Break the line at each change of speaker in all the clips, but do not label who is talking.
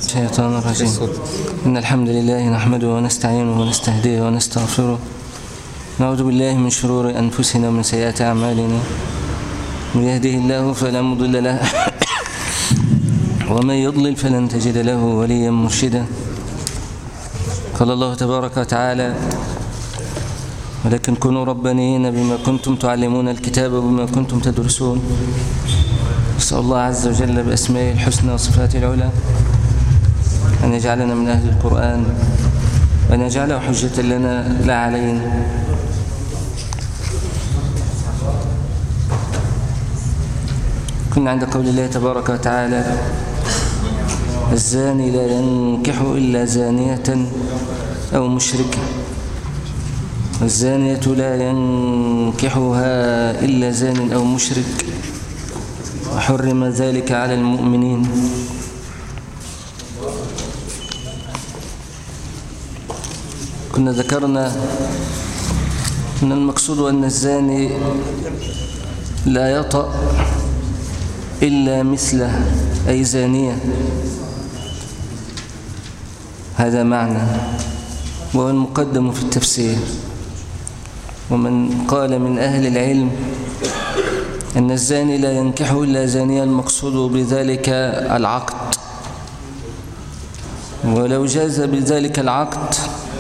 الشيطان الرجيم. إن الحمد لله نحمده ونستعينه ونستهديه ونستغفره، نعوذ بالله من شرور أنفسنا ومن سيئات أعمالنا، من يهده الله فلا مضل له ومن يضلل فلن تجد له وليا مرشدا. قال الله تبارك وتعالى: ولكن كونوا ربانيين بما كنتم تعلمون الكتاب وبما كنتم تدرسون. نسأل الله عز وجل بأسمائه الحسنى وصفاته العلى أن يجعلنا من أهل القرآن وأن يجعله حجة لنا لا علينا. كنا عند قول الله تبارك وتعالى: الزاني لا ينكح إلا زانية أو مشركة، والزانية لا ينكحها إلا زان أو مشرك، وحرم ذلك على المؤمنين. كنا ذكرنا أن المقصود أن الزاني لا يطأ إلا مثله، أي زانية. هذا معنى، وهو المقدم في التفسير. ومن قال من أهل العلم أن الزاني لا ينكح إلا زانية، المقصود بذلك العقد، ولو جاز بذلك العقد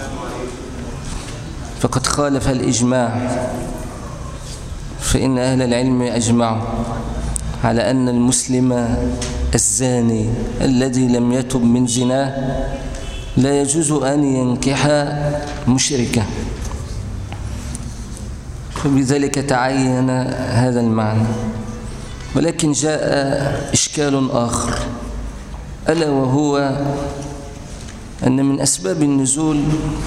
فقد خالف الإجماع، فإن أهل العلم أجمعوا على أن المسلم الزاني الذي لم يتب من زناه لا يجوز أن ينكح مشركة، فبذلك تعين هذا المعنى. ولكن جاء إشكال آخر، ألا وهو أن من أسباب النزول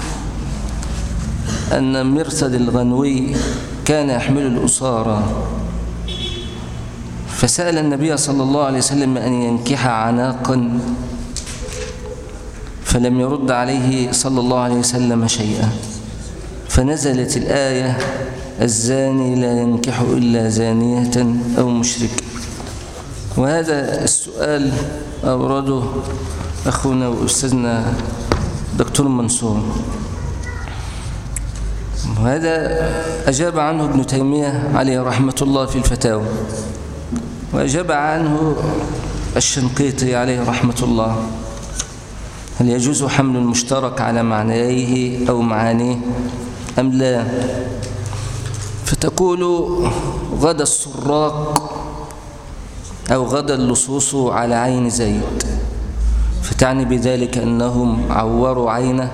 أن مرثد الغنوي كان يحمل الأسارة، فسأل النبي صلى الله عليه وسلم أن ينكح عناقا، فلم يرد عليه صلى الله عليه وسلم شيئا، فنزلت الآية: الزاني لا ينكح إلا زانية أو مشرك. وهذا السؤال أورده أخونا وأستاذنا دكتور منصور، وهذا أجاب عنه ابن تيمية عليه رحمة الله في الفتاوى، وأجاب عنه الشنقيطي عليه رحمة الله. هل يجوز حمل المشترك على معنيه أو معانيه أم لا؟ فتقول: غدا السراق أو غدا اللصوص على عين زيد، فتعني بذلك أنهم عوروا عينه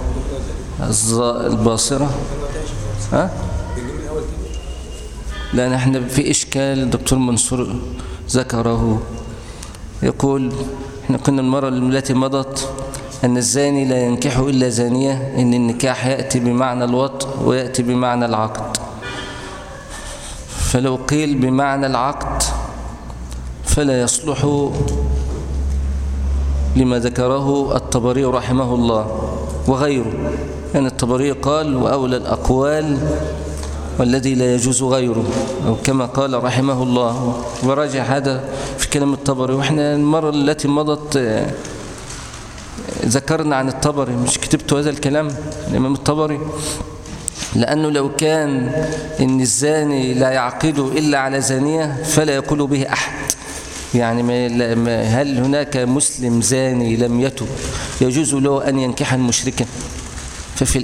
الباصرة. ها؟ لا، نحن في إشكال الدكتور منصور ذكره، يقول: احنا كنا المرة التي مضت أن الزاني لا ينكح إلا زانية، إن النكاح يأتي بمعنى الوطء ويأتي بمعنى العقد، فلو قيل بمعنى العقد فلا يصلح لما ذكره الطبري رحمه الله وغيره. يعني الطبري قال: وأولى الأقوال والذي لا يجوز غيره، أو كما قال رحمه الله، ورجع هذا في كلام الطبري. وإحنا المرة التي مضت ذكرنا عن الطبري، مش كتبت هذا الكلام الإمام الطبري، لأنه لو كان إن الزاني لا يعقد إلا على زانية فلا يقول به أحد. يعني هل هناك مسلم زاني لم يتب يجوز له أن ينكح المشركة؟ ففي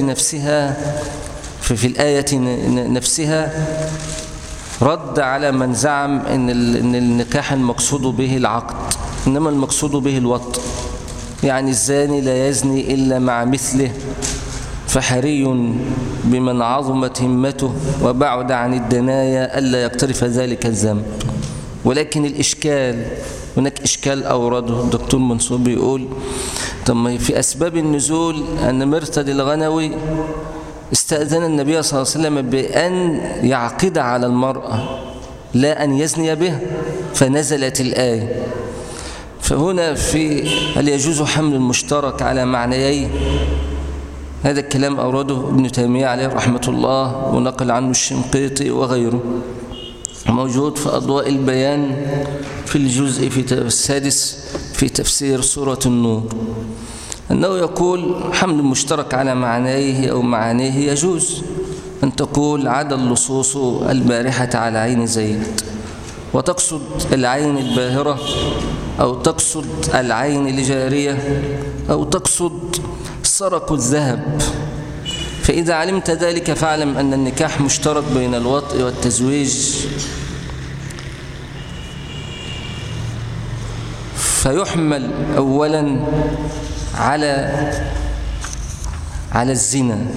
الآية نفسها رد على من زعم إن النكاح المقصود به العقد، إنما المقصود به الوطء. يعني الزاني لا يزني إلا مع مثله، فحري بمن عظمت همته وبعد عن الدنايا ألا يقترف ذلك الذنب. ولكن الإشكال، هناك إشكال أورده الدكتور منصور، بيقول: طب في أسباب النزول أن مرثد الغنوي استأذن النبي صلى الله عليه وسلم بأن يعقد على المرأة لا أن يزني به، فنزلت الآية. فهنا في هل يجوز حمل المشترك على معنيين؟ هذا الكلام أورده ابن تيمية عليه رحمة الله، ونقل عنه الشنقيطي وغيره، موجود في أضواء البيان في الجزء في السادس في تفسير سورة النور أنه يقول حمل مشترك على معنيه أو معانيه يجوز، أن تقول عدا اللصوص البارحة على عين زيد، وتقصد العين الباهرة، أو تقصد العين الجارية، أو تقصد سرق الذهب. فإذا علمت ذلك فاعلم أن النكاح مشترك بين الوطء والتزويج، فيحمل أولا على الزنا،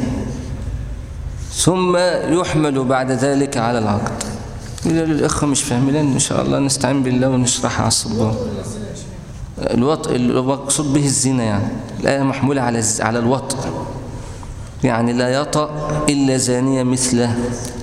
ثم يحمل بعد ذلك على العقد. إذا الأخوة مش فاهمين إن شاء الله نستعين بالله ونشرحها على الصباح. الوطء المقصود به الزنا، يعني الآية محمولة على الوطء، يعني لا يطأ إلا زانية مثله.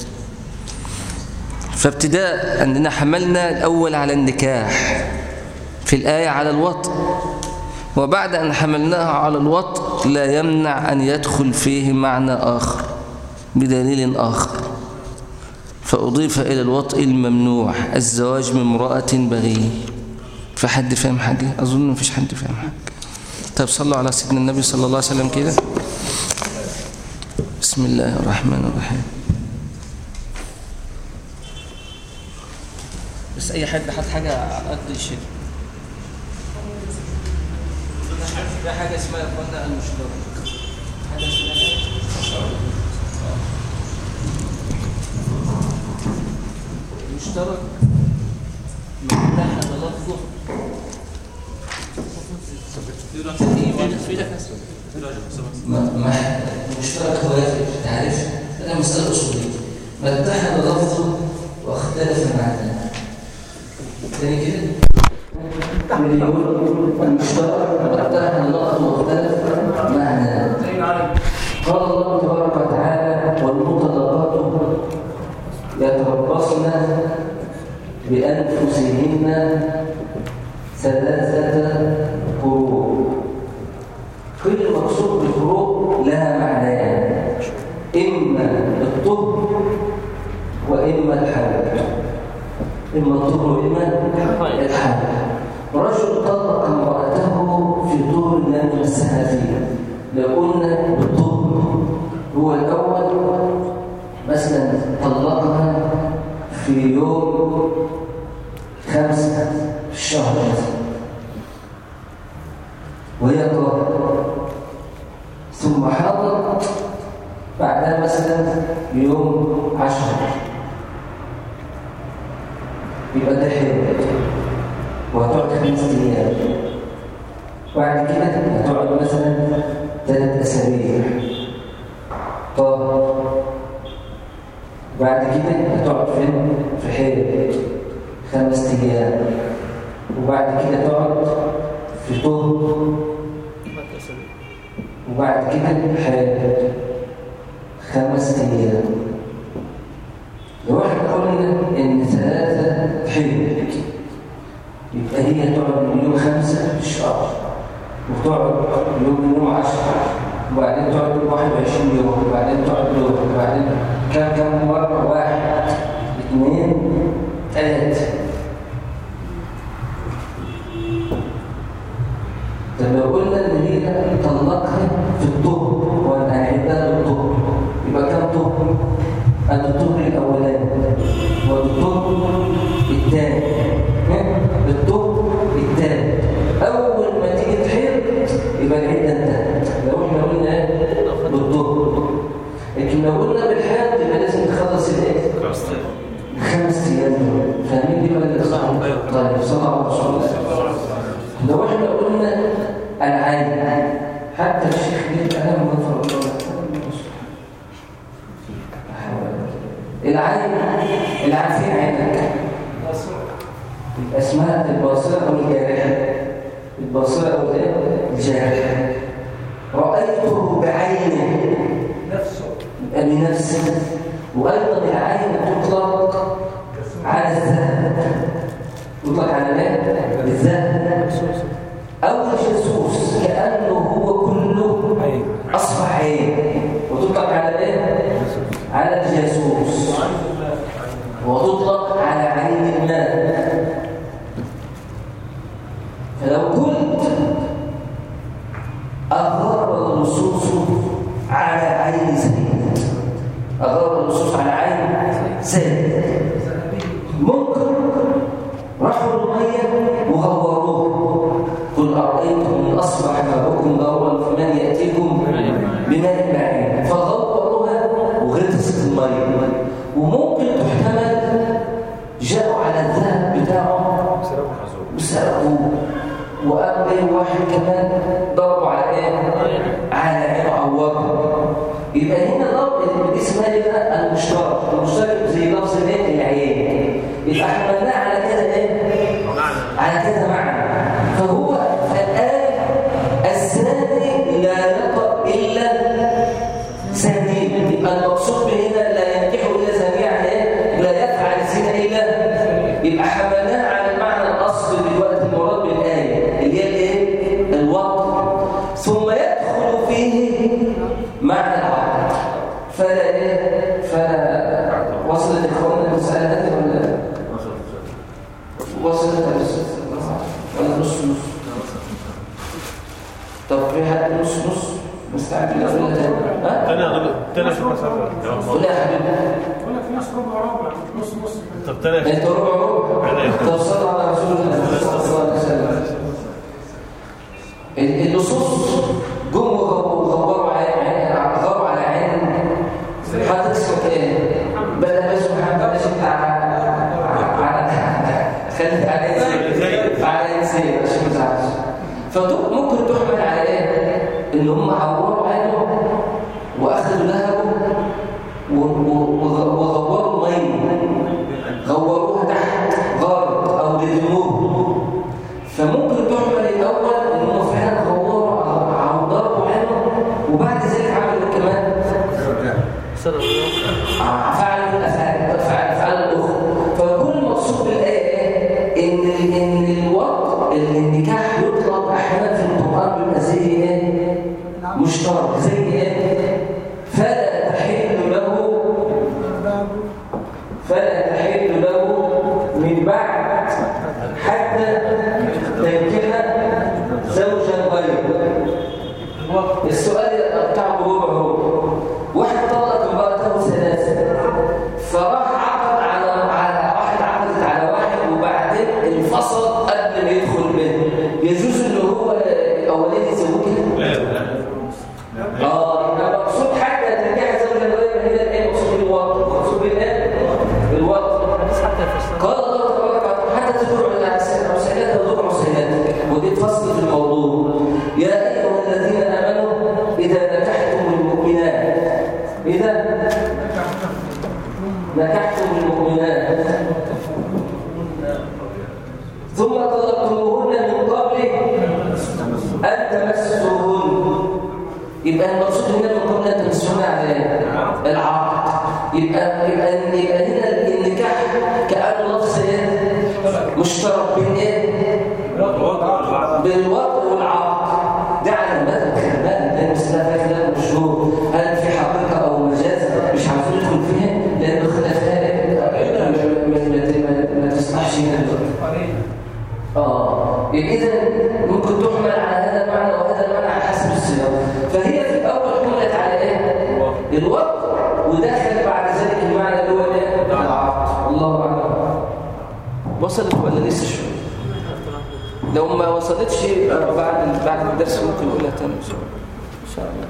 فابتداء أننا حملنا الأول على النكاح في الآية على الوطء، وبعد أن حملناها على الوطء لا يمنع أن يدخل فيه معنى آخر بدليل آخر، فأضيف إلى الوطء الممنوع الزواج من امرأة بغي. فحد فاهم حاجة؟ أظن مفيش حد فاهم حاجة. طيب صلوا على سيدنا النبي صلى الله عليه وسلم كده. بسم الله الرحمن الرحيم. بس أي حد حط حاجة قد الشيء. في حاجة اسمها يا اخوانا المشترك. حاجة اسمها المشترك مفتاح لفظه. المشترك هو تعرف أنا مسألة أصولية مفتاح لفظه واختلف معناه. تاني كده اللي يقول المشترك مفتاح لفظه واختلف معناه. قال الله تبارك وتعالى والمطلقات يتربصن بأنفسهن 3 قروء. كل مقصود بالقروء لها معنيان، إما الطهر وإما الحمل. إما الطهر وإما الحمل. رجل طلق امرأته في طهر لم يمسها فيه، لو قلنا بالطهر هو الأول مثلا طلقها في يوم 5 في الشهر مثلا وهي طاهرة، ثم حاضت بعدها مثلا يوم 10، يبقى ده حيض وهتقعد 5 أيام. بعد كده هتقعد مثلا 3 أسابيع طاهر. بعد كده هتقعد فين؟ في حيض 5 أيام. وبعد كده تقعد في طهر، وبعد كده حيض 5 أيام. لو احنا قلنا ان 3 حيض يبقى هي تقعد من يوم 5 في الشهر، وتقعد من يوم 10، وبعدين تقعد 21 يوم، وبعدين تقعد يوم، وبعدين كم مرة؟ 1 2 3. طب لو قلنا ان هي طلقها في الطهر وانا هعدها بالطهر، يبقى كم طهر؟ الطهر الاولاني والطهر الثاني. الطهر الثاني اول ما تيجي تحيض يبقى العده انتهت لو احنا قلنا بالطهر. لكن لو قلنا بالحيض يبقى لازم تخلص الايه؟ 5 أيام. فاهمين دي ولا صح؟ طيب صلى الله عليه وسلم. لو احنا قلنا العين، حتى الشيخ ليه كلام غفر الله. العين فين عينك؟ اسمها الباصرة أو الجارحة. الباصرة أو الجارحة. رأيته بعينه بنفسه. وأيضا العين تطلق على الذهب. تطلق على ماذا؟ الذهب أو الجاسوس، كأنه هو كله أصبح عين. وتطلق على ايه؟ على الجاسوس. وتطلق على عين الماء. فلو كنت أغرب النصوص على عين زيد، أغرب النصوص على عين زيد، ممكن راحوا المية وغوروه. قل أرأيتم إن أصبح ماؤكم غورا فمن يأتيكم بماء معين، فغوروها وغرست المية. وممكن تحتمل جاءوا على الذهب بتاعهم وسرقوه، وقام جاي واحد كمان ضربوا على ايه؟ على عينه عوضه. يبقى هنا ضرب دي اسمها ايه بقى؟ المشترك. المشترك زي لفظ ايه؟ العين. يبقى حملناه على كده ايه؟ على كده معنى. فهو الآن الزاني لا يطأ إلا زانين. يبقى المقصود به هنا لا ينكح إلا زانية، يعني ايه؟ لا يفعل الزنا إلا. يبقى حملناه على المعنى الأصلي دلوقتي المراد بالآية اللي هي الايه؟ الوطء. ثم يدخل فيه معنى العقد. فلا ايه؟ فلا وصلت إخواننا المسألة هذه ولا وصلت ولا نص نص؟ طب في حد نص نص مستعجل ولا ها؟
انا شو مسافر
ولا يا حبيبي
ولا في ناس ربع نص نص. طب
انت ربع طب صلى على رسول الله صلى الله عليه وسلم. النصوص جم وغوروا على عين حضرتك اسمك ايه؟ بلا بس محمد بلاش انت خليك على انسان عشان ما تزعلش. فممكن تحمل على ايه؟ ان هم عوروا عينه واخذوا ذهبه وغوروا ميه، غوروها تحت غارت او ردموه. فممكن تحمل الاول ان هم فعلا غوروا او ضربوا عينه، وبعد ذلك عملوا كمان فعلوا الافعال الاخرى. فكل مقصود بالايه ان الوقت النكاح يطلق احيانا في القران بيبقى زي ايه؟ مشترك. زي ايه؟ فلا تحل له من بعد حتى تنكح زوجا غيره. السؤال بتاعه هو واحد طلق امراته ثلاثه، فراح عقد على واحد، عقدت على واحد وبعدين انفصل قبل ما يدخل به. يجوز ان هو الاولاني يزوجها؟ لا. يبقى مقصود حتى تنكح زوجا غيره. هنا الايه مقصود الوطء؟ مقصود بالايه؟ الوطء. قال الله تبارك وتعالى حتى تدعوا الى عسيلات وضوء عسيلات، ودي فصل في الموضوع. يا ايها الذين امنوا اذا نكحتم المؤمنات ثم طلقتموهن من قبل ان تمسوهن. يبقى المقصود هنا من قبل ان تمسوهن على العقد. يبقى هنا النكاح كأنه لفظ مشترك بين ايه؟ بالوطء والعقد. ده على المذهب ده مسألة خلاف مشهور، هل في حقيقة أو مجاز؟ مش عارفين ندخل فيها لأن خلافها ما تصلحش هنا دلوقتي. إذا ممكن تحمل على هذا المعنى وهذا المعنى على حسب السياق. فهي في الأول حملت على إيه؟ الوطء، ودخل بعد ذلك المعنى اللي هو العقد. الله أعلم. وصلت ولا لسه شوية؟ لو ما وصلتش بعد الدرس ممكن نقولها تاني ان شاء الله.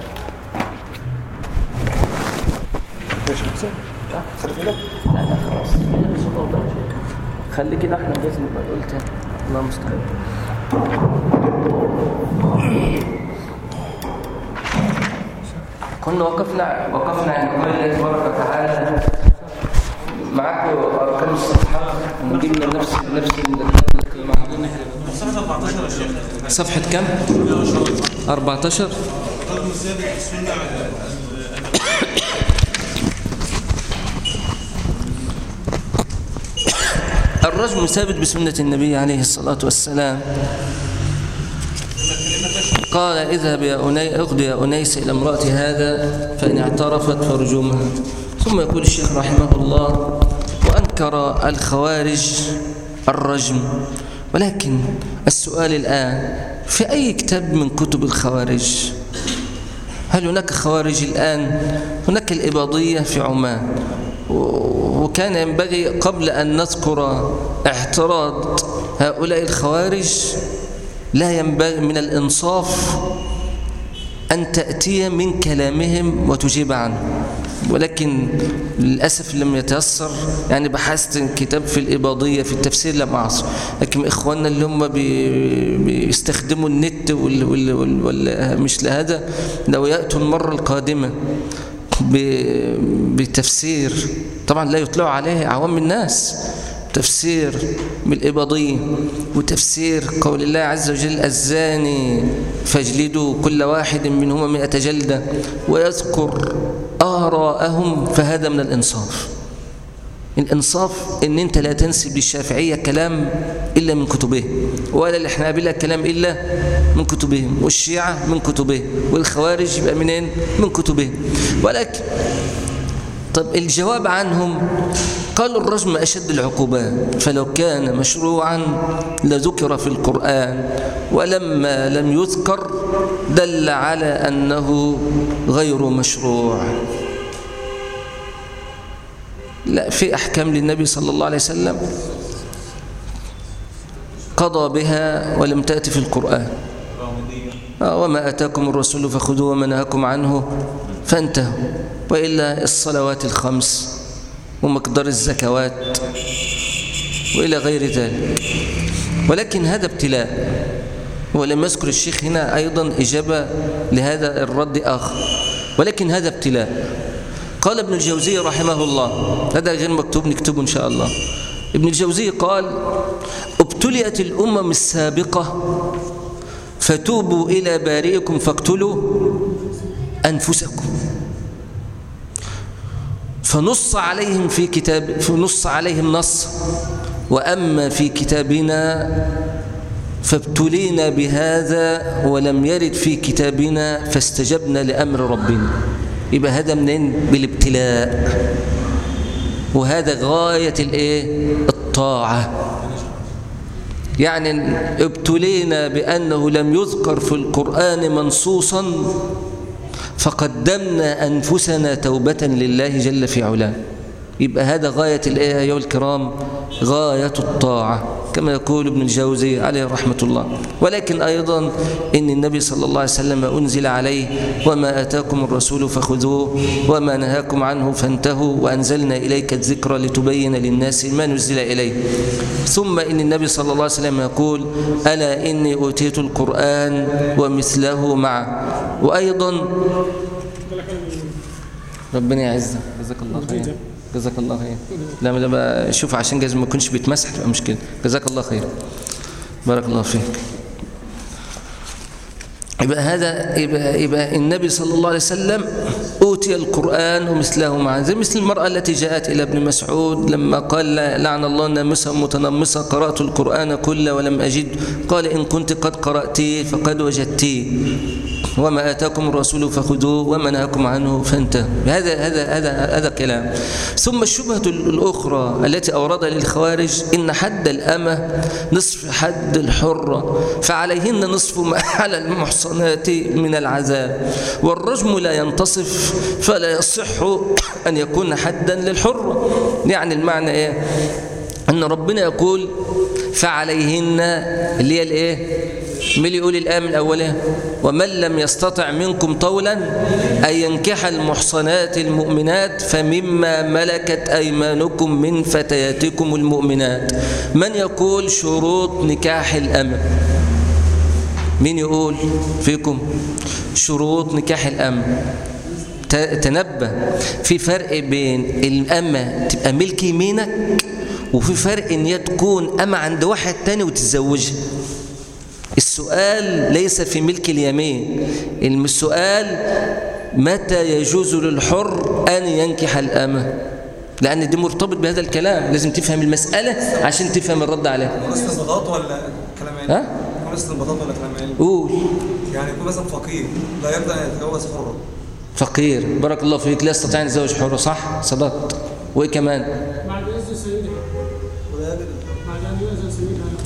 ماشي كده؟ خلي كده؟ لا خلاص. خلي كده احنا لازم نبقى نقول تاني. الله المستعان. كنا وقفنا عند قول الله تبارك وتعالى معاكم اركان الصفحه، ونجيب لنا نفس
صفحة 14 يا شيخ.
صفحة كم؟ 14. الرجم ثابت بسنة النبي عليه الصلاة والسلام. قال اذهب اغد يا أنيس إلى امرأة هذا فإن اعترفت فرجمها. ثم يقول الشيخ رحمه الله: وأنكر الخوارج الرجم ولكن السؤال الآن في أي كتاب من كتب الخوارج؟ هل هناك خوارج الآن؟ هناك الإباضية في عمان، وكان ينبغي قبل أن نذكر اعتراض هؤلاء الخوارج لا ينبغي من الإنصاف أن تأتي من كلامهم وتجيب عنه، ولكن للأسف لم يتيسر. يعني بحثت كتاب في الإباضية في التفسير لم أعصر، لكن إخواننا اللي هم بيستخدموا النت مش لهذا لو يأتوا المرة القادمة بتفسير طبعا لا يطلعوا عليه عوام الناس، تفسير بالإباضية وتفسير قول الله عز وجل الزاني فاجلدوا كل واحد منهما 100 جلدة، ويذكر آراءهم، فهذا من الإنصاف. الإنصاف إن أنت لا تنسب للشافعية كلام إلا من كتبه، ولا الحنابلة كلام إلا من كتبهم، والشيعة من كتبه، والخوارج يبقى منين؟ من كتبهم. ولكن طب الجواب عنهم قالوا الرجم أشد العقوبات، فلو كان مشروعا لذكر في القرآن، ولما لم يذكر دل على أنه غير مشروع. لا، في أحكام للنبي صلى الله عليه وسلم قضى بها ولم تأتي في القرآن. وما آتاكم الرسول فخذوه وما نهاكم عنه فانتهوا، وإلا الصلوات الخمس ومقدار الزكوات وإلى غير ذلك. ولكن هذا ابتلاء، ولم يذكر الشيخ هنا أيضا إجابة لهذا الرد آخر، ولكن هذا ابتلاء. قال ابن الجوزي رحمه الله، هذا غير مكتوب نكتبه إن شاء الله. ابن الجوزي قال ابتليت الأمم السابقة فتوبوا إلى بارئكم فاقتلوا أنفسكم، فنص عليهم في كتاب، فنص عليهم نص، وأما في كتابنا فابتلينا بهذا ولم يرد في كتابنا فاستجبنا لأمر ربنا. يبقى هذا منين؟ بالابتلاء، وهذا غاية الطاعة. يعني ابتلينا بأنه لم يذكر في القرآن منصوصا فقدمنا أنفسنا توبة لله جل في علاه. يبقى هذا غاية أيها الكرام، غاية الطاعة كما يقول ابن الجوزي عليه رحمة الله. ولكن أيضا إن النبي صلى الله عليه وسلم أنزل عليه وما آتاكم الرسول فخذوه وما نهاكم عنه فانتهوا وأنزلنا إليك الذكر لتبين للناس ما نزل إليه. ثم إن النبي صلى الله عليه وسلم يقول ألا إني أوتيت القرآن ومثله معه. وأيضا ربنا يعزك، جزاك الله خير، جزاك الله خير. لا شوف عشان جايز ما يكونش بيتمسح تبقى مشكله. جزاك الله خير، بارك الله فيك. يبقى هذا يبقى النبي صلى الله عليه وسلم أوتي القرآن ومثله معه، زي مثل المرأة التي جاءت إلى ابن مسعود لما قال لعن الله النامصة متنمصة قرأت القرآن كله ولم أجد، قال إن كنت قد قرأتيه فقد وجدتيه وما آتاكم الرسول فخذوه وما نهاكم عنه فانتهوا. هذا كلام. ثم الشبهة الأخرى التي أوردها للخوارج إن حد الأمة نصف حد الحرة، فعليهن نصف ما على المحصنات من العذاب، والرجم لا ينتصف فلا يصح أن يكون حدا للحرة. يعني المعنى إيه؟ أن ربنا يقول فعليهن اللي هي الإيه؟ مين يقول الآية من أولها؟ ومن لم يستطع منكم طولا أن ينكح المحصنات المؤمنات فمما ملكت أيمانكم من فتياتكم المؤمنات. من يقول شروط نكاح الأمة؟ مين يقول فيكم شروط نكاح الأمة؟ تنبه، في فرق بين الأمة تبقى ملك يمينك، وفي فرق إن هي تكون أمة عند واحد تاني وتتزوجها. السؤال ليس في ملك اليمين، السؤال متى يجوز للحر أن ينكح الأمة، لأن دي مرتبط بهذا الكلام. لازم تفهم المسألة عشان تفهم الرد عليها.
استنباطات ولا كلام علمي؟ استنباطات ولا كلام علمي؟
قول.
يعني يكون مثلا فقير لا يرضى أن يتجوز حرة.
فقير، بارك الله فيك، لا يستطيع أن يتزوج حرة، صح؟ صدقت. وإيه كمان؟
مع الإذن سيدها. مع الإذن سيدها.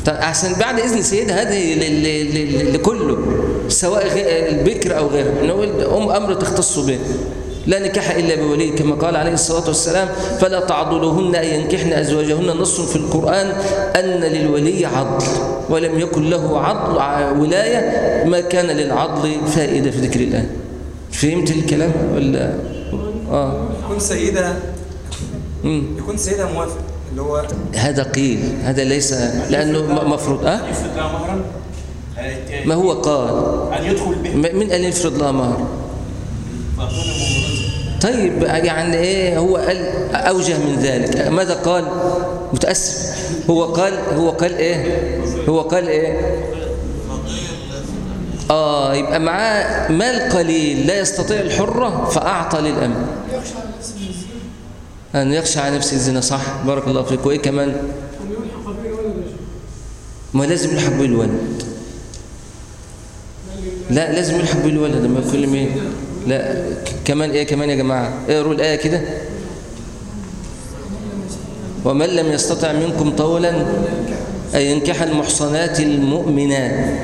عشان بعد إذن سيدها هذه لكله سواء البكر أو غيره، نقول أمر تختص به. لا نكاح إلا بولي كما قال عليه الصلاة والسلام: فلا تعضلوهن أن ينكحن أزواجهن. نص في القرآن أن للولي عضل، ولم يكن له عضل ولاية ما كان للعضل فائدة في ذكر الله. فهمت الكلام ولا؟
يكون سيدها يكون سيدها موافق، اللي هو
هذا قيل، هذا ليس لأنه مفروض. ما هو قال
أن يدخل به
من أن يفرض لها مهر. طيب يعني ايه هو قال اوجه من ذلك؟ ماذا قال؟ متاسف، هو قال ايه يبقى معاه مال قليل لا يستطيع الحرة فاعطى للأم ان يخشى على نفسه الزنا. صح، بارك الله فيك. وايه كمان؟ ما لازم يلحق به الولد. لا لازم يلحق به الولد لما يكون مين. لا كمان ايه كمان يا جماعه؟ اقروا الايه كده: ومن لم يستطع منكم طولا ان ينكح المحصنات المؤمنات.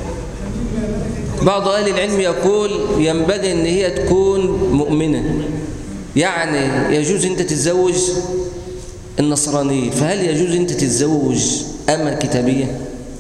بعض اهل العلم يقول ينبغي ان هي تكون مؤمنه، يعني يجوز انت تتزوج النصرانيه، فهل يجوز انت تتزوج أمة كتابيه؟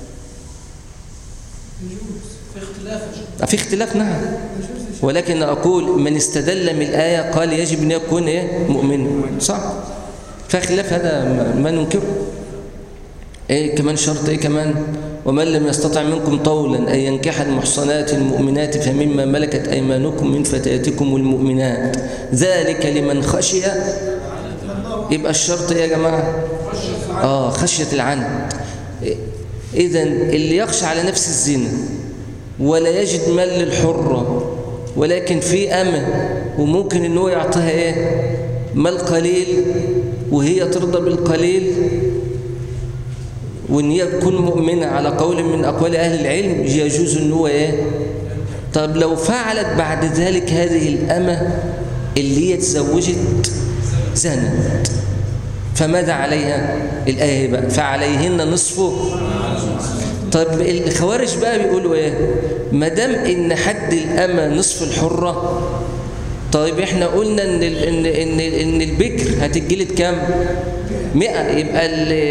في اختلاف نعم، ولكن أقول من استدل من الآية قال يجب أن يكون مؤمن. صح، فخلاف هذا ما ننكره. إيه كمان شرط؟ إيه كمان؟ ومن لم يستطع منكم طولا أن ينكح المحصنات المؤمنات فمما ملكت أيمانكم من فتياتكم المؤمنات ذلك لمن خشي. يبقى الشرط يا جماعة خشية العنت. إذن اللي يخشى على نفس الزنا ولا يجد مال للحرة ولكن في أمة وممكن إنه يعطيها مال قليل وهي ترضى بالقليل وإن هي تكون مؤمنة على قول من أقوال أهل العلم، يجوز إنه طب لو فعلت بعد ذلك هذه الأمة اللي هي تزوجت زنت، فماذا عليها؟ الآية بقى: فعليهن نصفه. طب الخوارج بقى بيقولوا ما دام ان حد الأمة نصف الحرة، طيب احنا قلنا ان البكر هتتجلد كام؟ 100. يبقى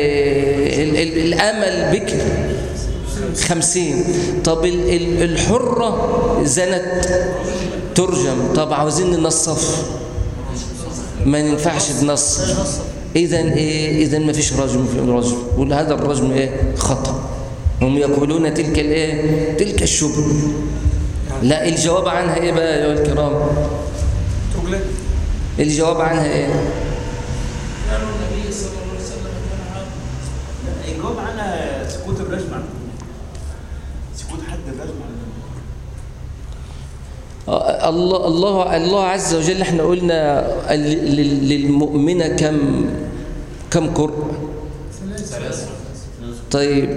الأمة البكر 50. طب الحرة زنت ترجم. طب عاوزين ننصف، ما ينفعش بنص. اذا ما فيش رجم في الرجم، وهذا الرجم خطأ. هم يقولون تلك الشبه. لا، الجواب عنها بقى يا الكرام؟ الجواب عنها
قالوا النبي صلى الله عليه وسلم كان عام. الجواب عنها سكوت الرجم، سكوت حد الرجم.
الله عز وجل احنا قلنا للمؤمنة كم قرء؟ 3. طيب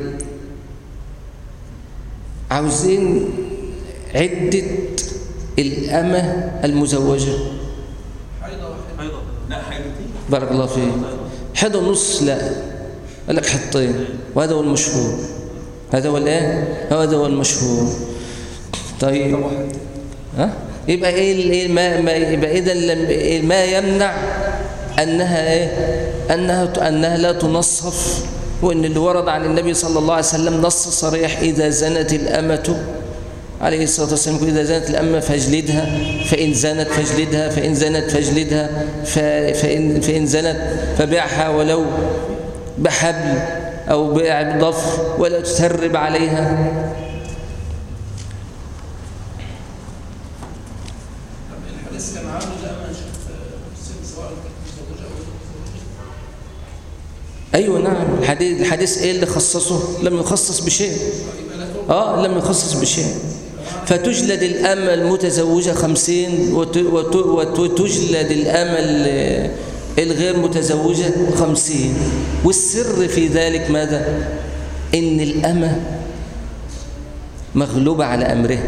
عاوزين عدة الأمة المزوجة.
حيضة. لا حيضتين.
بارك الله فيك. حيضة ونص؟ لا، قال لك حطين، وهذا هو المشهور. هذا هو المشهور. طيب يبقى يبقى إذا ما يمنع أنها لا تنصف، وإن اللي ورد عن النبي صلى الله عليه وسلم نص صريح: إذا زنت الأمة عليه الصلاة والسلام إذا زنت الأمة فاجلدها، فإن زنت فاجلدها، فإن زنت فاجلدها، فإن زنت فبيعها ولو بحبل أو بيع بضفر ولا تسرب عليها.
الحديث كان عامل الأمة سواء
أيوة نعم. الحديث اللي خصصه؟ لم يخصص بشيء. لم يخصص بشيء. فتجلد الأمة المتزوجة 50 وتجلد الأمة الغير متزوجة 50. والسر في ذلك ماذا؟ إن الأمة مغلوبة على أمرها،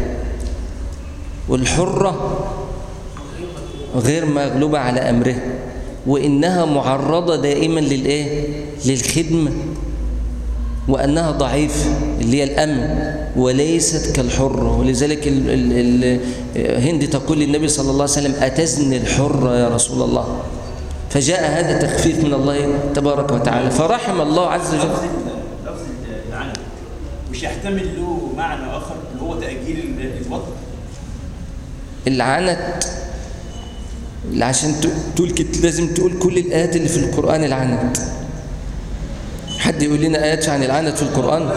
والحرة غير مغلوبة على أمرها، وإنها معرضة دائما للخدمة وأنها ضعيفة اللي هي الأمن وليست كالحرة. ولذلك هند تقول للنبي صلى الله عليه وسلم أتزني الحرة يا رسول الله؟ فجاء هذا تخفيف من الله تبارك وتعالى. فرحم الله عز وجل.
لفظ العنب مش يحتمل له معنى آخر اللي هو تأجيل الوطن؟
العنت عشان تقول كده لازم تقول كل الآيات اللي في القرآن العنت. حد يقول لنا آيات عن العنت في القرآن؟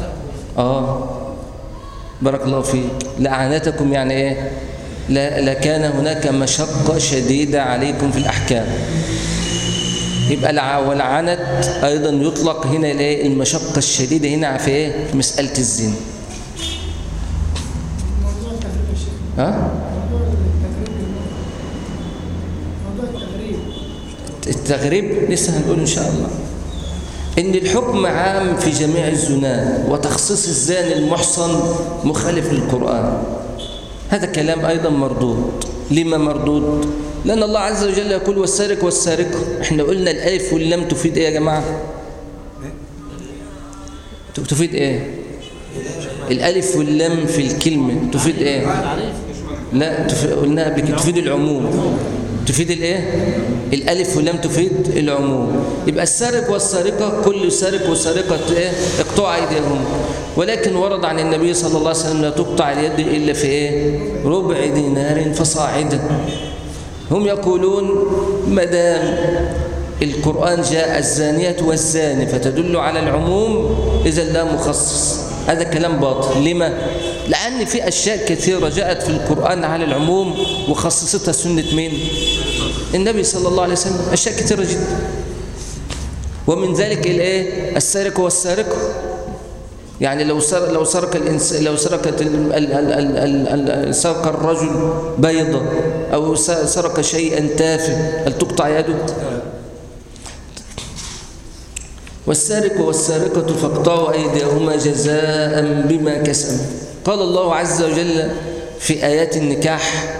بارك الله فيك. لعنتكم يعني ايه؟ لكان هناك مشقة شديدة عليكم في الأحكام. يبقى والعنت أيضا يطلق هنا المشقة الشديدة هنا في ايه؟ في مسألة الزنا. التغريب لسه هنقول إن شاء الله. إن الحكم عام في جميع الزنا وتخصيص الزاني المحصن مخالف للقرآن. هذا كلام أيضا مردود. لما مردود؟ لأن الله عز وجل يقول والسارق والسارقة. احنا قلنا الألف واللام تفيد إيه يا جماعة؟ تفيد إيه؟ الألف واللام في الكلمة تفيد إيه؟ لا قلنا قبل كده تفيد العموم. تفيد الايه؟ الالف واللام تفيد العموم. يبقى السارق والسارقه كل سارق وسارقه ايه؟ اقطعوا ايديهم. ولكن ورد عن النبي صلى الله عليه وسلم لا تقطع اليد الا في ايه؟ ربع دينار فصاعدا. هم يقولون ما دام القرآن جاء الزانية والزاني فتدل على العموم إذا لا مخصص. هذا كلام باطل. لما؟ لأن في أشياء كثيرة جاءت في القرآن على العموم وخصصتها سنة مين؟ النبي صلى الله عليه وسلم. أشياء كثيرة جدا. ومن ذلك الإيه؟ السارق والسارقة. يعني لو سرق الإنسان، لو سرقت سرق الرجل بيضة أو سرق شيئا تافه هل تقطع يده؟ والسارق والسارقة فاقطعوا أيديهما جزاء بما كسبوا. قال الله عز وجل في آيات النكاح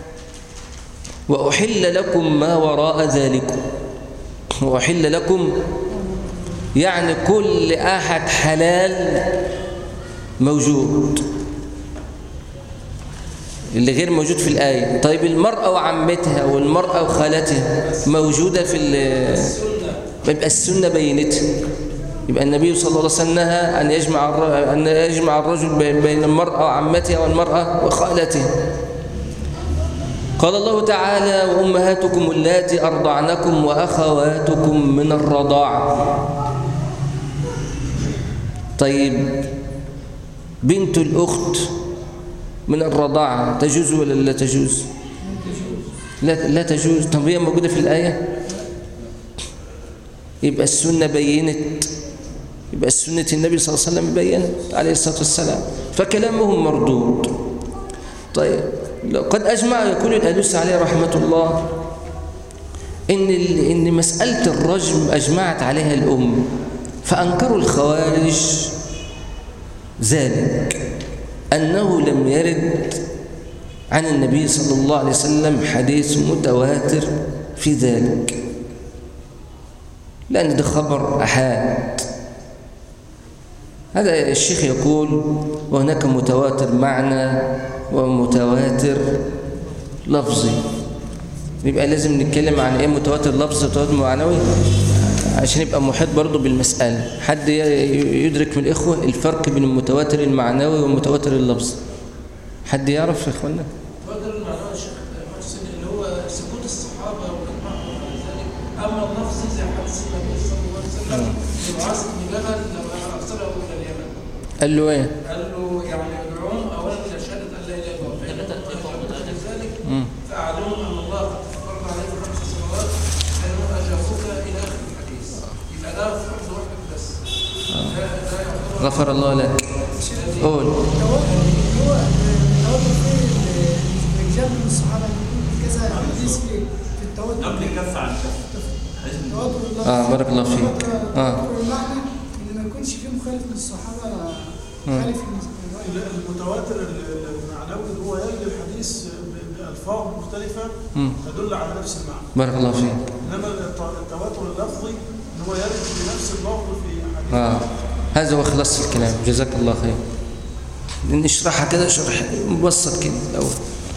وأحل لكم ما وراء ذلكم. وأحل لكم يعني كل أحد حلال موجود، اللي غير موجود في الآية. طيب المرأة وعمتها والمرأة وخالتها موجودة في يبقى السنة بينتها. يبقى النبي صلى الله عليه وسلم نهى أن يجمع الرجل بين المرأة وعمتها والمرأة وخالتها. قال الله تعالى وأمهاتكم اللاتي أرضعنكم وأخواتكم من الرضاعة. طيب بنت الأخت من الرضاعة تجوز ولا لا تجوز؟ لا تجوز. طب هي موجودة في الآية؟ يبقى السنة بينت، يبقى السنة النبي صلى الله عليه وسلم بينت عليه الصلاة والسلام، فكلامهم مردود. طيب قد أجمع يقول الألوسي عليه رحمة الله إن مسألة الرجم أجمعت عليها الأمة، فأنكروا الخوارج ذلك أنه لم يرد عن النبي صلى الله عليه وسلم حديث متواتر في ذلك، لأن ده خبر أحاد. هذا الشيخ يقول وهناك متواتر معنى ومتواتر لفظي. يبقى لازم نتكلم عن ايه متواتر لفظي ومتواتر معنوي عشان يبقى محيط برضه بالمسألة. حد يدرك من الإخوة الفرق بين المتواتر المعنوي والمتواتر اللفظي؟ حد يعرف يا إخوانا؟
المتواتر المعنوي يا شيخ محسن اللي هو سكوت الصحابة وإجماعهم على ذلك، أما اللفظي زي حديث النبي صلى الله عليه وسلم معاذ بن جبل لما أرسله إلى اليمن.
قال له إيه؟
قال له يعني ادعوهم أولا إلى شهادة أن لا إله إلا الله، فإن تطيعوا ذلك فأعلمهم أن الله قد فرض عليهم 5 صلوات فإنهم أجابوك إلى آخر الحديث. يبقى ده فرض واحد بس.
غفر الله لك. قول.
هو الرجال من الصحابه كذا حديث في التواتر
قبل الكف عن الكف.
التواتر
بارك الله فيك.
المعنى ان ما يكونش فيه مخالف للصحابه مخالف
المتواتر المعنوي هو يرد الحديث بألفاظ مختلفة تدل على نفس المعنى.
بارك الله فيك.
إنما التواتر اللفظي هو يرد بنفس اللفظ في حديث.
هذا هو خلاص الكلام. جزاك الله خير. نشرحها كده شرح مبسط كده الأول.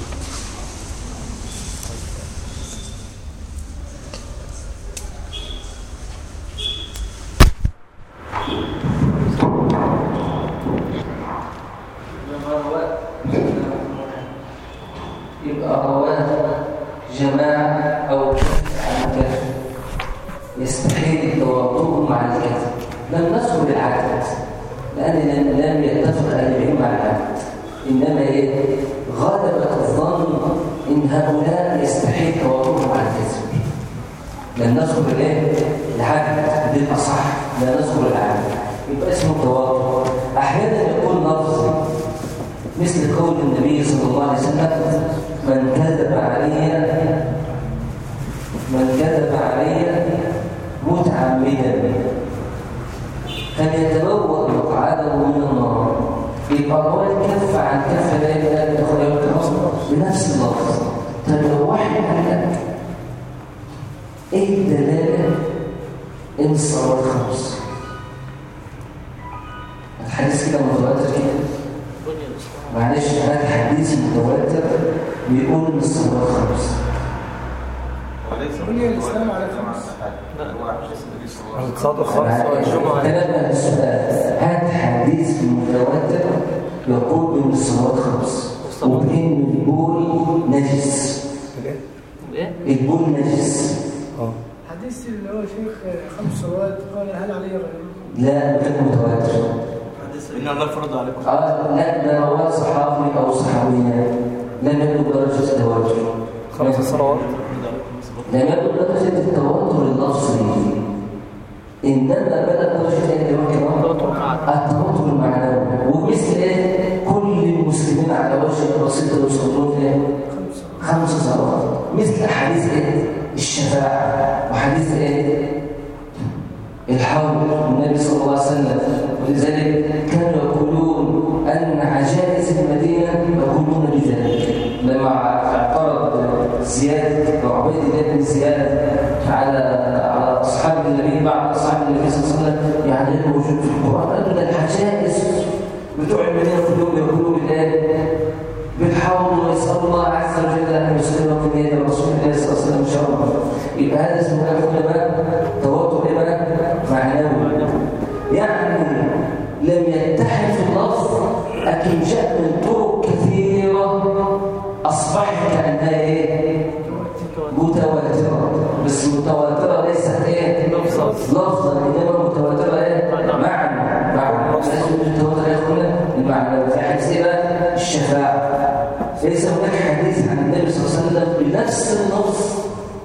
يبقى رواه جماعة أو عن كذا يستحيل تواطؤهم مع الكذب. لم نذكر العدد لأن لم يتفق أهل العلم على العدد، إنما غلبة الظن إن هؤلاء يستحيل تواطؤهم مع الكذب. لم نذكر العدد بالأصح، لا نذكر العدد، يبقى اسمه تواطؤ. أحيانا يكون لفظ مثل قول النبي صلى الله عليه وسلم: من كذب علي متعمدا فليتبوأ مقعده من النار. يبقى هو الكف عن كف لا يدخل بنفس اللفظ. طب لو واحد قال لك ايه الدلاله ان الصلوات خمس؟ الحديث كده متواتر كده، معلش هذا حديث متواتر بيقول ان الصلوات خمس.
بني الاسلام على خمس.
كلامنا السؤال: هذا حديث متواتر يقول ان الصلوات خمس وبان البول نجس. البول نجس.
حديث اللي هو شيخ 5 صلوات قال هل علي غيره؟
لا غير متواتر.
إن الله فرض عليكم.
لا ده رواه صحابي أو صحابيات لم يبلغ درجة التواتر.
5 صلوات
لم يبلغ درجة التواتر اللفظي، إنما بلغ درجة التواتر المعنوي. ومثل كل المسلمين على وجه البسيط يصلون 5 صلوات، مثل أحاديث الشفاعة وحديث الحوض النبي صلى الله عليه وسلم. ولذلك كانوا يقولون أن عجائز المدينة يقولون بذلك. لما اعترض زياد وعبيد الله بن زياد على أصحاب النبي، بعض أصحاب النبي صلى الله عليه وسلم يعني له وجود في القرآن، قالوا ده العجائز بتوع المدينة كلهم يقولوا بالحوض ويسأل الله عز وجل أن يسلمكم بيد رسول الله صلى الله عليه وسلم شرفا. يبقى هذا اسمه تواتر معنوي، يعني لم يتحد في اللفظ لكن جاء من طرق كثيرة أصبحت كأنها متواترة. بس متواترة ليست لفظا، إنما متواترة معنى. متواترة يقول المعنى. في حديث الشفاعة ليس هناك حديث عن النبي صلى الله عليه وسلم بنفس اللفظ،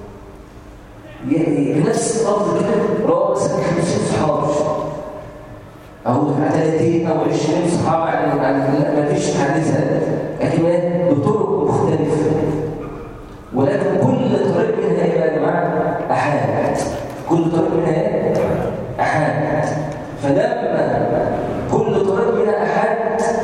يعني بنفس اللفظ كده رواه مثلا 50 صحابي أو 30 أو 20 صحابة، يعني ما فيش حديث هذا، لكن بطرق مختلفة. ولكن كل طريق منها يا جماعة أحاد. كل طريق منها أحاد. فلما كل طريق منها أحاد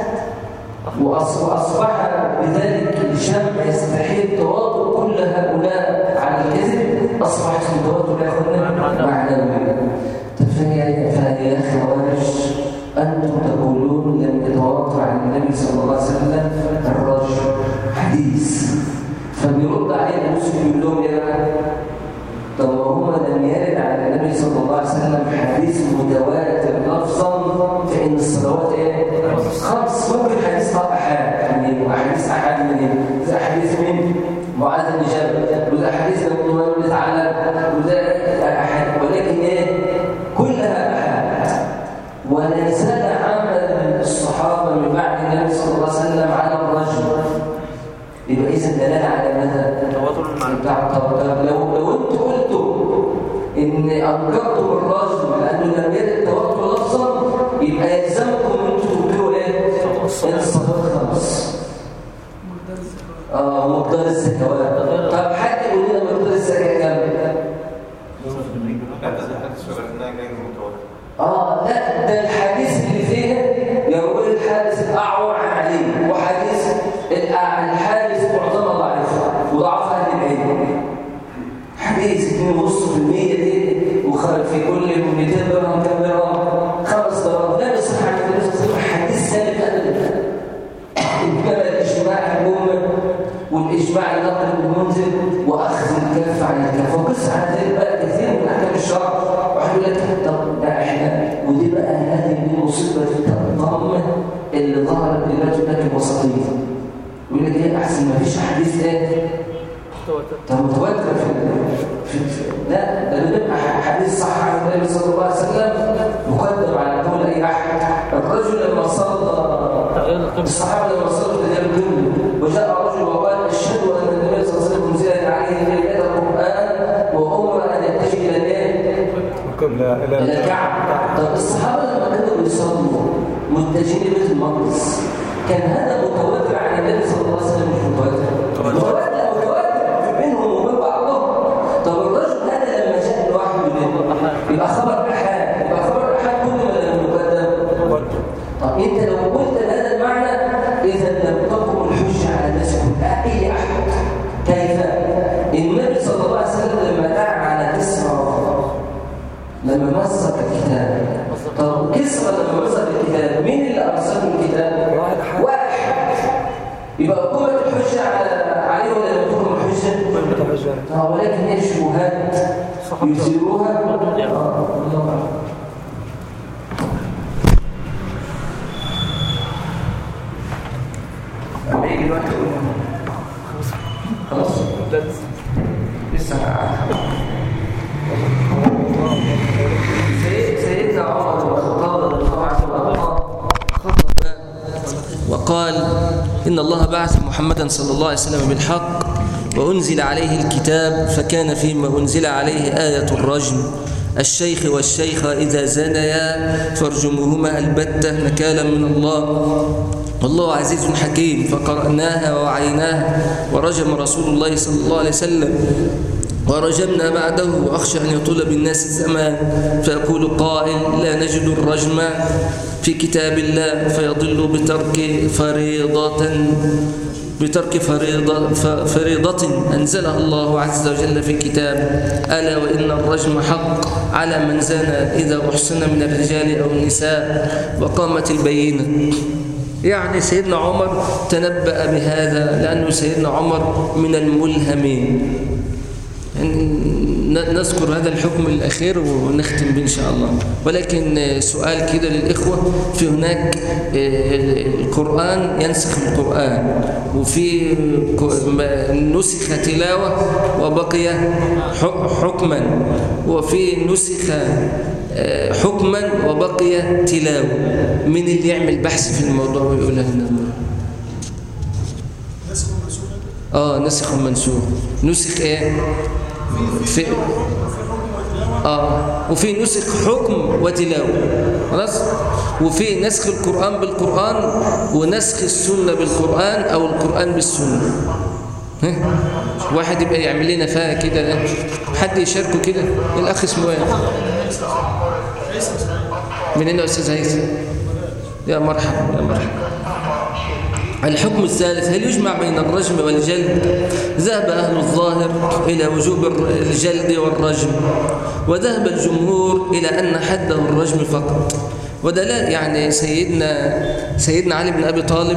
وأصبح بذلك الجمع يستحيل تواطؤ كل هؤلاء على الكذب، أصبحت التواطؤ يا أخوانا معنوي. فيا خوارج أنتم تقولون لم يتواتر عن النبي صلى الله عليه وسلم الرجل حديث، فبيرد عليه المسلم يقول لهم يا جماعه طب هو لم يرد على النبي صلى الله عليه وسلم حديث متواتر لفظا فإن الصلوات 5. ممكن حديث أحاد من وحديث أحاد من إذا حديث من معاذ بن جبل وإذا حديث من مولد على وإذا أحاد، ولكن كلها أحاد. ولا زال عمل الصحابة من بعد النبي صلى الله عليه وسلم على الرجل. يبقى إذا دلالة على ماذا؟
التواتر
المعنوي. لو أنتم قلتوا إن أنكرتم الرجل لأنه لم يرد التواتر لفظا، يبقى يلزمكم أن أنتم تقولوا الصلوات 5. مقدار الزكوات. طب حد يقول لنا مقدار الزكاة كام؟ لا ده الحديث اللي فيه يروي الحادث الأعور عن علي، وحديث الحادث معظمها ضعيفة وضعف أهل العلم. حديث 2.5% دي وخرج في كل 200 درهم كم درهم؟ 5 درهم. معنى نقل المنزل واخذ الكف عن الكف، وقص عن ذلك بقى كثير من احكام الشرع. واحد يقول لك طب لا احنا ودي بقى هذه المصيبه الطامه اللي ظهرت دلوقتي هناك الوسطيه، يقول لك ايه احسن ما فيش حديث ايه متواتر لا ده بيبقى حديث صح عن النبي صلى الله عليه وسلم مقدم على قول اي احد. الرجل لما صلى الصحابه لما صلوا في الليل الجمله وجاء رجل وقال اشهد ان النبي صلى الله عليه وسلم انزل عليه ليله القران وامر ان يتجه الى الكعبه. طب الصحابه لما كانوا بيصلوا متجهين لبيت المقدس كان هذا متواتر عن النبي صلى الله عليه وسلم مش متواتر؟ بينهم وبين بعضهم. طب الرجل هذا لما جاء لوحده يبقى خبر احاد، يبقى خبر احاد كل ما لم يقدم. طب انت لو قلت هذا المعنى اذا لم تقم الحجه على الناس كلها اي احد. كيف؟ النبي صلى الله عليه وسلم لما دعا على كسرى لما مسك الكتاب، طب كسرى لما مسك الكتاب مين اللي ارسله الكتاب؟ واحد. يبقى قوة الحجة عليه ولا لم تكن الحجة؟ ولكن هي الشبهات يثيروها. أما يجي الوقت خلاص لسه سيدنا عمر بن الخطاب رضي الله عنه خطب وقال إن الله بعث محمدا صلى الله عليه وسلم بالحق وأنزل عليه الكتاب، فكان فيما أنزل عليه آية الرجم. الشيخ والشيخة إذا زنيا فارجموهما البتة نكالا من الله والله عزيز حكيم. فقرأناها ووعيناها ورجم رسول الله صلى الله عليه وسلم ورجمنا بعده وأخشى أن يطول بالناس الزمان فيقول قائل لا نجد الرجم في كتاب الله فيضل بترك فريضة أنزلها الله عز وجل في كتاب. ألا وإن الرجم حق على من زنى إذا أحسن من الرجال أو النساء وقامت البينة. يعني سيدنا عمر تنبأ بهذا لأنه سيدنا عمر من الملهمين. نذكر هذا الحكم الأخير ونختم به إن شاء الله. ولكن سؤال كده للإخوة، في هناك القرآن ينسخ القرآن، وفي نسخ تلاوة وبقي حكما، وفي نسخ حكما وبقي تلاوة. من اللي يعمل بحث في الموضوع ويقولها لنا؟ نسخ ومنسوخ. نسخ ايه؟ وفي نسخ حكم وتلاوة، خلاص. وفي نسخ القرآن بالقرآن ونسخ السنة بالقرآن أو القرآن بالسنة. واحد يبقى يعمل لنا فيها كده، حد يشاركه كده. الأخ اسمه ايه؟ من هنا أستاذ هيثم؟ يا مرحبا يا مرحبا. الحكم الثالث، هل يجمع بين الرجم والجلد؟ ذهب أهل الظاهر إلى وجوب الجلد والرجم، وذهب الجمهور إلى أن حده الرجم فقط. وده لا يعني سيدنا علي بن أبي طالب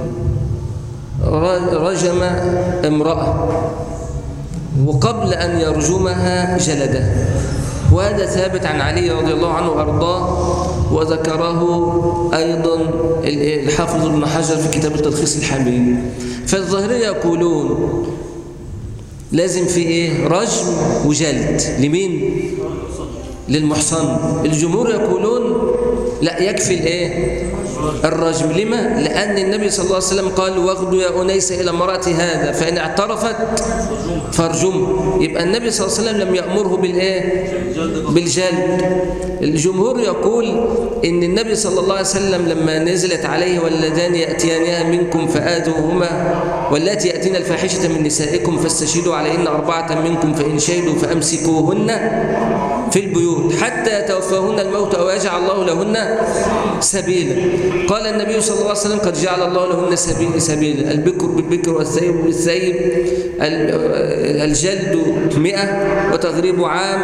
رجم امرأة وقبل أن يرجمها جلده، وهذا ثابت عن علي رضي الله عنه وأرضاه، وذكره أيضا الحافظ ابن حجر في كتاب التلخيص الحبيب. فالظاهرية يقولون لازم في إيه؟ رجم وجلد. لمين؟ للمحصن. الجمهور يقولون لا، يكفي الإيه؟ الرجم. لما؟ لأن النبي صلى الله عليه وسلم قال واغدوا يا أنيس إلى امرأة هذا فإن اعترفت فارجمه. يبقى النبي صلى الله عليه وسلم لم يأمره بالإيه؟ بالجلد. الجمهور يقول إن النبي صلى الله عليه وسلم لما نزلت عليه واللذان يأتيانها منكم فآذوهما واللاتي يأتين الفاحشة من نسائكم فاستشهدوا عليهن 4 منكم فإن شهدوا فأمسكوهن في البيوت حتى يتوفاهن الموت أو يجعل الله لهن سبيلا. قال النبي صلى الله عليه وسلم قد جعل الله لهن سبيلا، البكر بالبكر والثيب بالثيب، الجلد 100 وتغريب عام،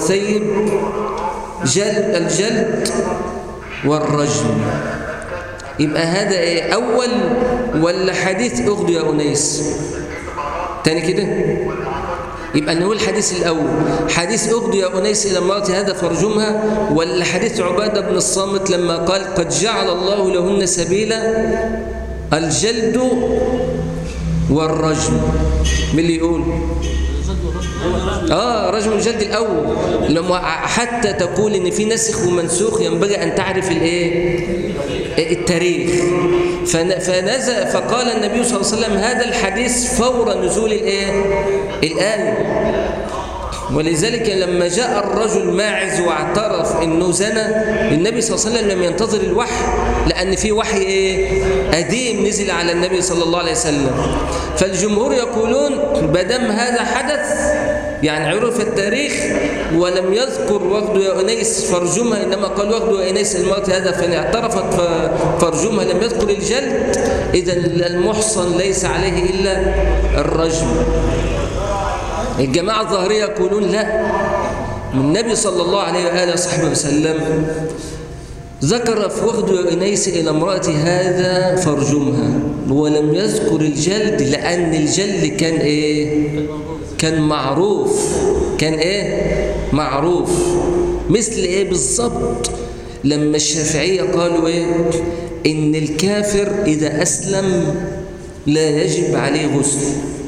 والثيب الجلد والرجم. يبقى هذا ايه؟ أول ولا حديث أخذ يا أنيس؟ تاني كده يبقى نقول الحديث الأول حديث أخذ يا أنيس إلى امرأة هذا فرجمها، ولا حديث عبادة بن الصامت لما قال قد جعل الله لهن سبيلا الجلد والرجم؟ من اللي يقول؟ رجم الجلد الأول. لما حتى تقول إن في نسخ ومنسوخ ينبغي أن تعرف الإيه؟ التاريخ. فنزل فقال النبي صلى الله عليه وسلم هذا الحديث فور نزول الإيه؟ الآية. ولذلك لما جاء الرجل ماعز واعترف انه زنى، النبي صلى الله عليه وسلم لم ينتظر الوحي، لان في وحي ايه؟ قديم نزل على النبي صلى الله عليه وسلم. فالجمهور يقولون بدم هذا حدث يعني عرف التاريخ ولم يذكر وغد يا انيس فرجمها، انما قال وغد يا انيس المرأة هذا فان اعترفت فرجمها، لم يذكر الجلد. اذا المحصن ليس عليه الا الرجم. الجماعة الظاهرية يقولون لا، النبي صلى الله عليه وآله وصحبه وسلم ذكر في وغد أنيس إلى امرأة هذا فرجمها ولم يذكر الجلد، لأن الجلد كان إيه؟ كان معروف. كان إيه؟ معروف. مثل إيه بالضبط؟ لما الشافعية قالوا إيه؟ إن الكافر إذا أسلم لا يجب عليه غسل،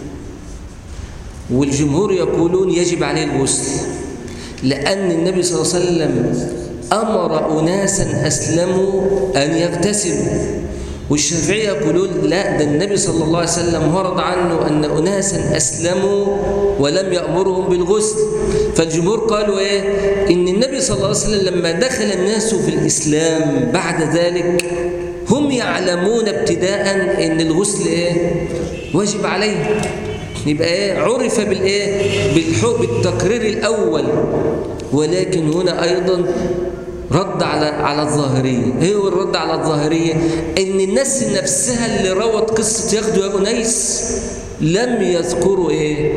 والجمهور يقولون يجب عليه الغسل، لأن النبي صلى الله عليه وسلم أمر أناسا أسلموا أن يغتسلوا، والشافعية يقولون لا، ده النبي صلى الله عليه وسلم ورد عنه أن أناسا أسلموا ولم يأمرهم بالغسل. فالجمهور قالوا إيه؟ إن النبي صلى الله عليه وسلم لما دخل الناس في الإسلام بعد ذلك هم يعلمون ابتداء أن الغسل إيه؟ واجب عليه. يبقى إيه؟ عرف بالإيه؟ بالتقرير الأول. ولكن هنا أيضا رد على الظاهرية. ايه هو الرد على الظاهرية؟ ان الناس نفسها اللي روت قصة يغدو يا أنيس لم يذكروا ايه؟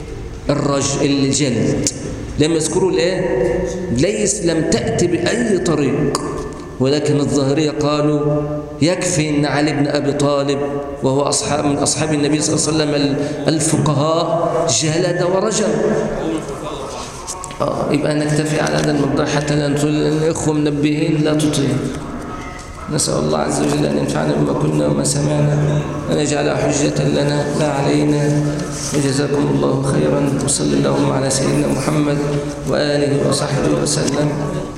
الجلد، لم يذكروا الايه؟ لم تأتي بأي طريق. ولكن الظاهرية قالوا يكفي ان علي بن أبي طالب وهو من أصحاب النبي صلى الله عليه وسلم الفقهاء جلد ورجم. يبقى نكتفي على هذا المقدار حتى لا نطول، الإخوة منبهين لا تطيل. نسأل الله عز وجل أن ينفعنا بما كنا وما سمعنا، أن يجعل حجة لنا لا علينا. وجزاكم الله خيرا، وصلى اللهم على سيدنا محمد وآله وصحبه وسلم.